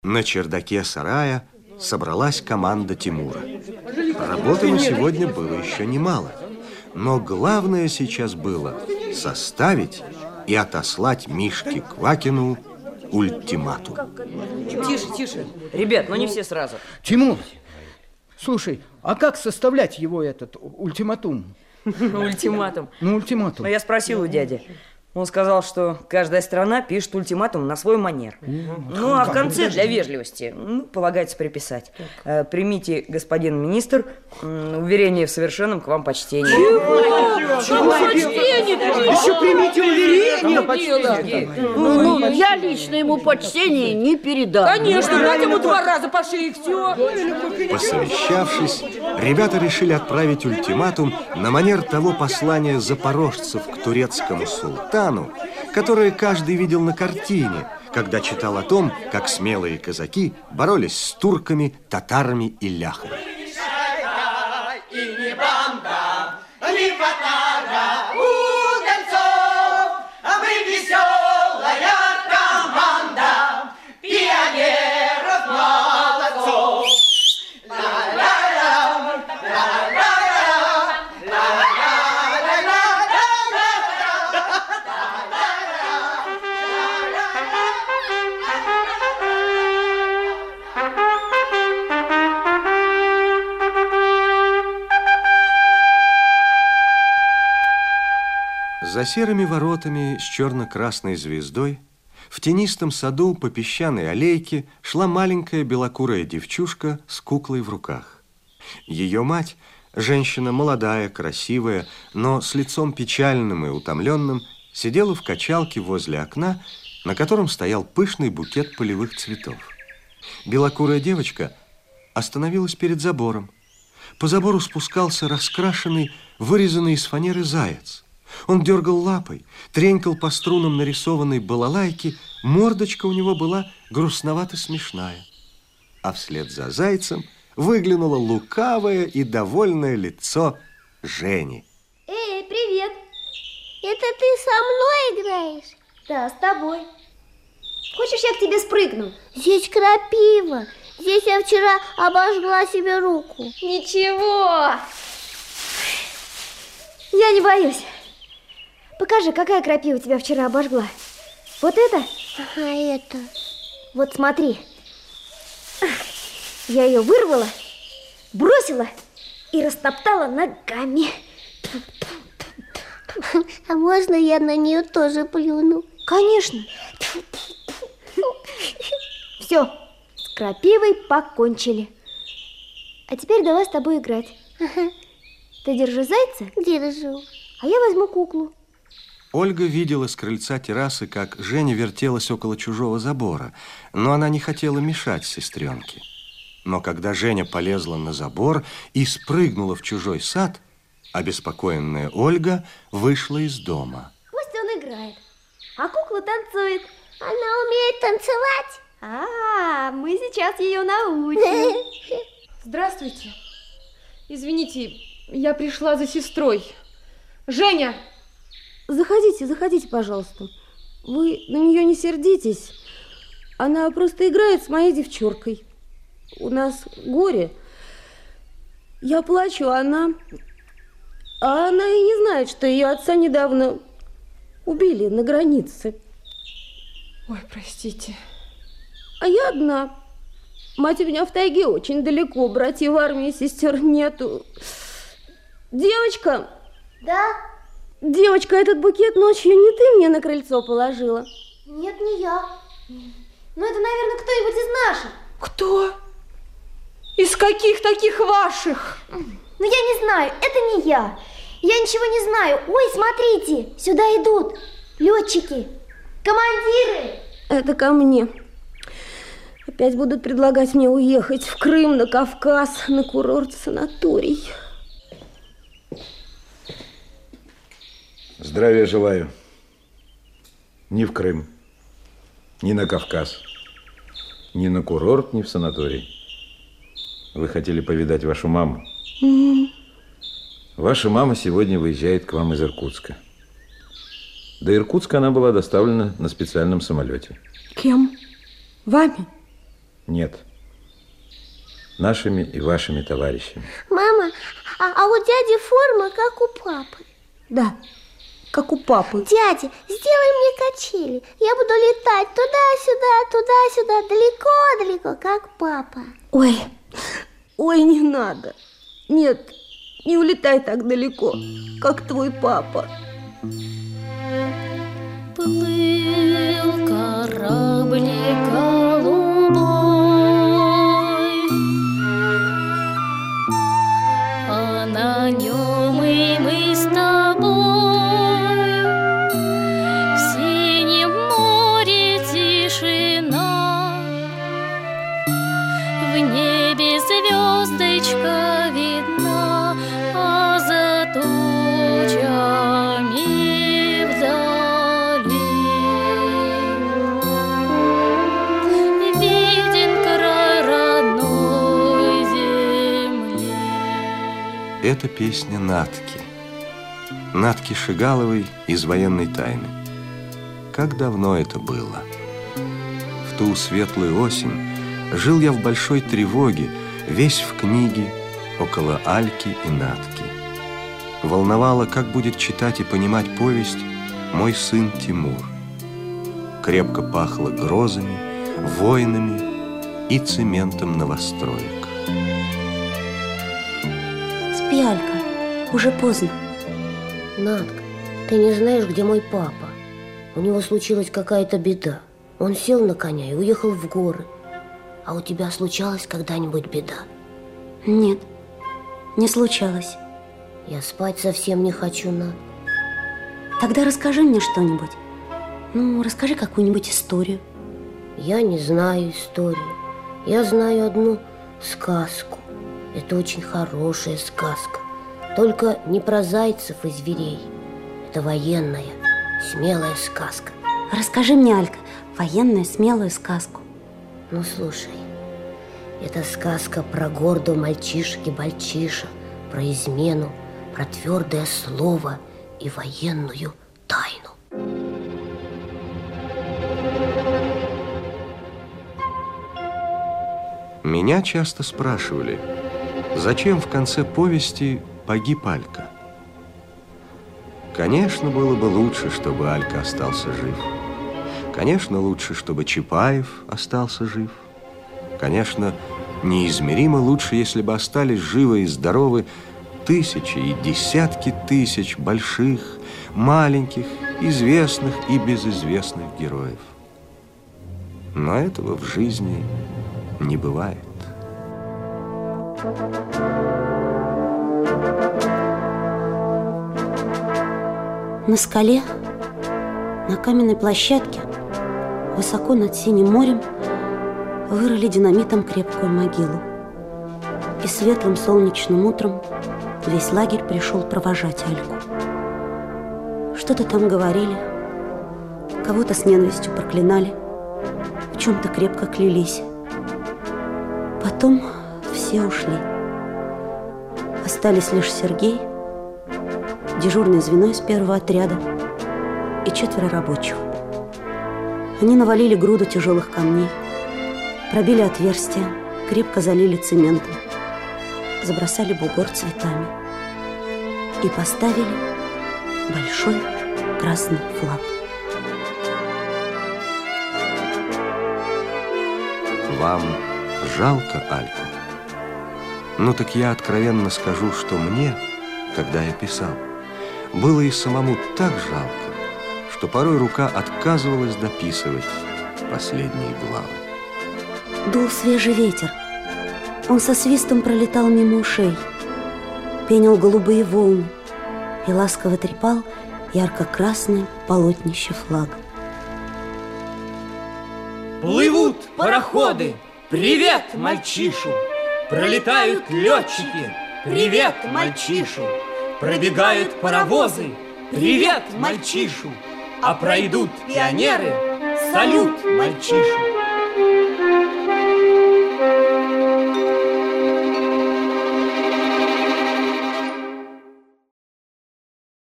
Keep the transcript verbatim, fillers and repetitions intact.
На чердаке сарая собралась команда Тимура. Работы на сегодня было еще немало, но главное сейчас было составить и отослать Мишке Квакину ультиматум. Тише, тише. Ребят, ну не все сразу. Тимур, слушай, а как составлять его этот ультиматум? Ультиматум? Ну, ультиматум. Ну, я спросил у дяди. Он сказал, что каждая страна пишет ультиматум на свой манер. Ну, а в конце, для вежливости, ну, полагается приписать. Э, примите, господин министр, э, уверение в совершенном к вам почтении. Чего? Почтение? Еще примите уверение почтение. Ну, я лично ему почтение не передам. Конечно, дать ему два раза по шее, и все. Посовещавшись, ребята решили отправить ультиматум на манер того послания запорожцев к турецкому султану, которое каждый видел на картине, когда читал о том, как смелые казаки боролись с турками, татарами и ляхами. За серыми воротами с черно-красной звездой в тенистом саду по песчаной аллейке шла маленькая белокурая девчушка с куклой в руках. Ее мать, женщина молодая, красивая, но с лицом печальным и утомленным, сидела в качалке возле окна, на котором стоял пышный букет полевых цветов. Белокурая девочка остановилась перед забором. По забору спускался раскрашенный, вырезанный из фанеры заяц. Он дергал лапой, тренькал по струнам нарисованной балалайки, мордочка у него была грустновато-смешная. А вслед за зайцем выглянуло лукавое и довольное лицо Жени. Эй, привет! Это ты со мной играешь? Да, с тобой. Хочешь, я к тебе спрыгну? Здесь крапива. Здесь я вчера обожгла себе руку. Ничего. Я не боюсь. Покажи, какая крапива тебя вчера обожгла. Вот это? Ага, это. Вот смотри. Я ее вырвала, бросила и растоптала ногами. А можно я на нее тоже плюну? Конечно. Все, с крапивой покончили. А теперь давай с тобой играть. Ага. Ты держи зайца? Держу. А я возьму куклу. Ольга видела с крыльца террасы, как Женя вертелась около чужого забора, но она не хотела мешать сестренке. Но когда Женя полезла на забор и спрыгнула в чужой сад, обеспокоенная Ольга вышла из дома. Пусть он играет, а кукла танцует. Она умеет танцевать? А, мы сейчас ее научим. Здравствуйте. Извините, я пришла за сестрой. Женя! Заходите, заходите, пожалуйста. Вы на нее не сердитесь. Она просто играет с моей девчонкой. У нас горе. Я плачу, а она... А она и не знает, что ее отца недавно убили на границе. Ой, простите. А я одна. Мать у меня в тайге очень далеко. Братьев в армии, сестер нету. Девочка! Да? Девочка, этот букет ночью не ты мне на крыльцо положила? Нет, не я. Ну, это, наверное, кто-нибудь из наших. Кто? Из каких таких ваших? Ну, я не знаю, это не я. Я ничего не знаю. Ой, смотрите, сюда идут летчики, командиры. Это ко мне. Опять будут предлагать мне уехать в Крым, на Кавказ, на курорт, санаторий. Здравия желаю. Ни в Крым, ни на Кавказ, ни на курорт, ни в санаторий. Вы хотели повидать вашу маму? Mm-hmm. Ваша мама сегодня выезжает к вам из Иркутска. До Иркутска она была доставлена на специальном самолете. Кем? Вами? Нет. Нашими и вашими товарищами. Мама, а, а у дяди форма, как у папы. Да, как у папы. Дядя, сделай мне качели. Я буду летать туда-сюда, туда-сюда, далеко-далеко, как папа. Ой, ой, не надо. Нет, не улетай так далеко, как твой папа. Плыл кораблик голубой, а на нем и мы с тобой. В синем море тишина, в небе звездочка видна, а за тучами вдали виден край родной земли. Это песня Натки. Натки Шигаловой из «Военной тайны». Как давно это было? В ту светлую осень жил я в большой тревоге, весь в книге, около Альки и Натки. Волновало, как будет читать и понимать повесть мой сын Тимур. Крепко пахло грозами, войнами и цементом новостроек. Спи, Алька, уже поздно. Натка, ты не знаешь, где мой папа? У него случилась какая-то беда. Он сел на коня и уехал в горы. А у тебя случалась когда-нибудь беда? Нет, не случалось. Я спать совсем не хочу, Нат. Тогда расскажи мне что-нибудь. Ну, расскажи какую-нибудь историю. Я не знаю историю. Я знаю одну сказку. Это очень хорошая сказка. Только не про зайцев и зверей. Это военная, смелая сказка. Расскажи мне, Алька, военную, смелую сказку. Ну, слушай. Это сказка про гордого мальчишки-бальчиша, про измену, про твердое слово и военную тайну. Меня часто спрашивали, зачем в конце повести погиб Алька? Конечно, было бы лучше, чтобы Алька остался жив. Конечно, лучше, чтобы Чапаев остался жив. Конечно, неизмеримо лучше, если бы остались живы и здоровы тысячи и десятки тысяч больших, маленьких, известных и безызвестных героев. Но этого в жизни не бывает. На скале, на каменной площадке, высоко над синим морем, вырыли динамитом крепкую могилу. И светлым солнечным утром весь лагерь пришел провожать Альку. Что-то там говорили, кого-то с ненавистью проклинали, в чем-то крепко клялись. Потом все ушли. Остались лишь Сергей, дежурное звено из первого отряда и четверо рабочих. Они навалили груду тяжелых камней, пробили отверстия, крепко залили цементом, забросали бугор цветами и поставили большой красный флаг. Вам жалко Альку? Ну так я откровенно скажу, что мне, когда я писал, было и самому так жалко, что порой рука отказывалась дописывать последние главы. Дул свежий ветер. Он со свистом пролетал мимо ушей, пенил голубые волны и ласково трепал ярко-красное полотнище флага. Плывут пароходы, привет мальчишу! Пролетают летчики, привет мальчишу! Пробегают паровозы, привет мальчишу! А пройдут пионеры, салют мальчишу!